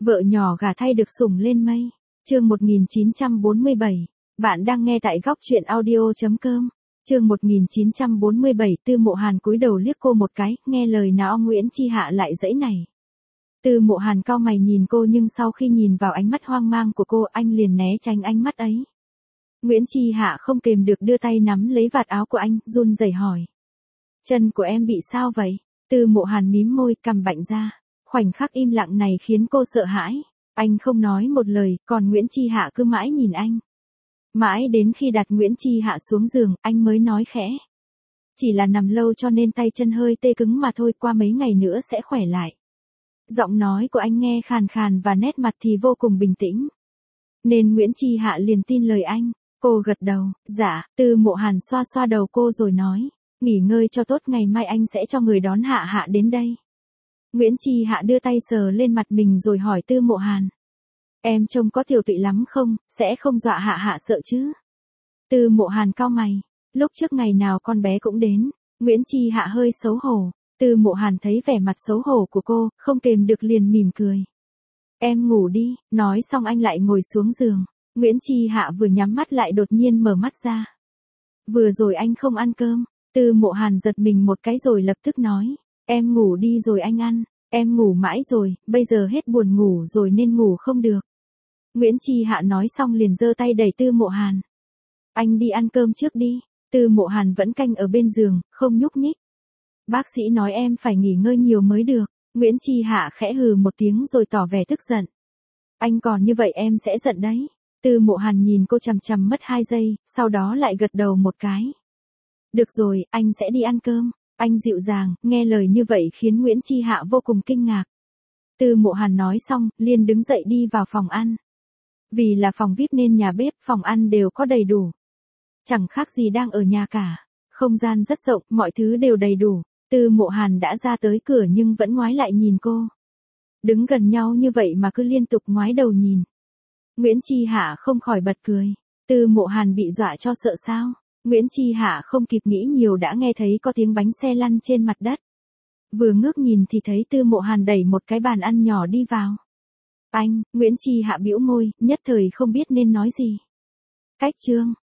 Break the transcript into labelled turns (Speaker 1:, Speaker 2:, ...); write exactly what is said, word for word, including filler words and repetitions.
Speaker 1: Vợ nhỏ gả thay được sủng lên mây. Chương một nghìn chín trăm bốn mươi bảy. Bạn đang nghe tại góc truyện audio chấm com. Chương một nghìn chín trăm bốn mươi bảy. Tư Mộ Hàn cúi đầu liếc cô một cái, nghe lời nào Nguyễn Chi Hạ lại dãy này. Tư Mộ Hàn cau mày nhìn cô, nhưng sau khi nhìn vào ánh mắt hoang mang của cô, anh liền né tránh ánh mắt ấy. Nguyễn Chi Hạ không kềm được đưa tay nắm lấy vạt áo của anh, run rẩy hỏi. Chân của em bị sao vậy? Tư Mộ Hàn mím môi, cằm bạnh ra. Khoảnh khắc im lặng này khiến cô sợ hãi. Anh không nói một lời, còn Nguyễn Chi Hạ cứ mãi nhìn anh. Mãi đến khi đặt Nguyễn Chi Hạ xuống giường, anh mới nói khẽ. Chỉ là nằm lâu cho nên tay chân hơi tê cứng mà thôi, qua mấy ngày nữa sẽ khỏe lại. Giọng nói của anh nghe khàn khàn và nét mặt thì vô cùng bình tĩnh. Nên Nguyễn Chi Hạ liền tin lời anh. Cô gật đầu, dạ. Tư Mộ Hàn xoa xoa đầu cô rồi nói. Nghỉ ngơi cho tốt, ngày mai anh sẽ cho người đón Hạ Hạ đến đây. Nguyễn Chi Hạ đưa tay sờ lên mặt mình rồi hỏi Tư Mộ Hàn. Em trông có tiều tụy lắm không, sẽ không dọa Hạ Hạ sợ chứ? Tư Mộ Hàn cau mày. Lúc trước ngày nào con bé cũng đến. Nguyễn Chi Hạ hơi xấu hổ. Tư Mộ Hàn thấy vẻ mặt xấu hổ của cô, không kềm được liền mỉm cười. Em ngủ đi. Nói xong anh lại ngồi xuống giường. Nguyễn Chi Hạ vừa nhắm mắt lại đột nhiên mở mắt ra. Vừa rồi anh không ăn cơm. Tư Mộ Hàn giật mình một cái rồi lập tức nói. Em ngủ đi rồi anh ăn. Em ngủ mãi rồi, bây giờ hết buồn ngủ rồi nên ngủ không được. Nguyễn Chi Hạ nói xong liền giơ tay đẩy Tư Mộ Hàn. Anh đi ăn cơm trước đi. Tư Mộ Hàn vẫn canh ở bên giường, không nhúc nhích. Bác sĩ nói em phải nghỉ ngơi nhiều mới được. Nguyễn Chi Hạ khẽ hừ một tiếng rồi tỏ vẻ tức giận. Anh còn như vậy em sẽ giận đấy. Tư Mộ Hàn nhìn cô chằm chằm mất hai giây, sau đó lại gật đầu một cái. Được rồi, anh sẽ đi ăn cơm. Anh dịu dàng, nghe lời như vậy khiến Nguyễn Chi Hạ vô cùng kinh ngạc. Tư Mộ Hàn nói xong, liền đứng dậy đi vào phòng ăn. Vì là phòng vi ai pi nên nhà bếp, phòng ăn đều có đầy đủ. Chẳng khác gì đang ở nhà cả. Không gian rất rộng, mọi thứ đều đầy đủ. Tư Mộ Hàn đã ra tới cửa nhưng vẫn ngoái lại nhìn cô. Đứng gần nhau như vậy mà cứ liên tục ngoái đầu nhìn. Nguyễn Chi Hạ không khỏi bật cười. Tư Mộ Hàn bị dọa cho sợ sao? Nguyễn Chi Hạ không kịp nghĩ nhiều đã nghe thấy có tiếng bánh xe lăn trên mặt đất. Vừa ngước nhìn thì thấy Tư Mộ Hàn đẩy một cái bàn ăn nhỏ đi vào. Anh, Nguyễn Chi Hạ bĩu môi, nhất thời không biết nên nói gì. Cách chương.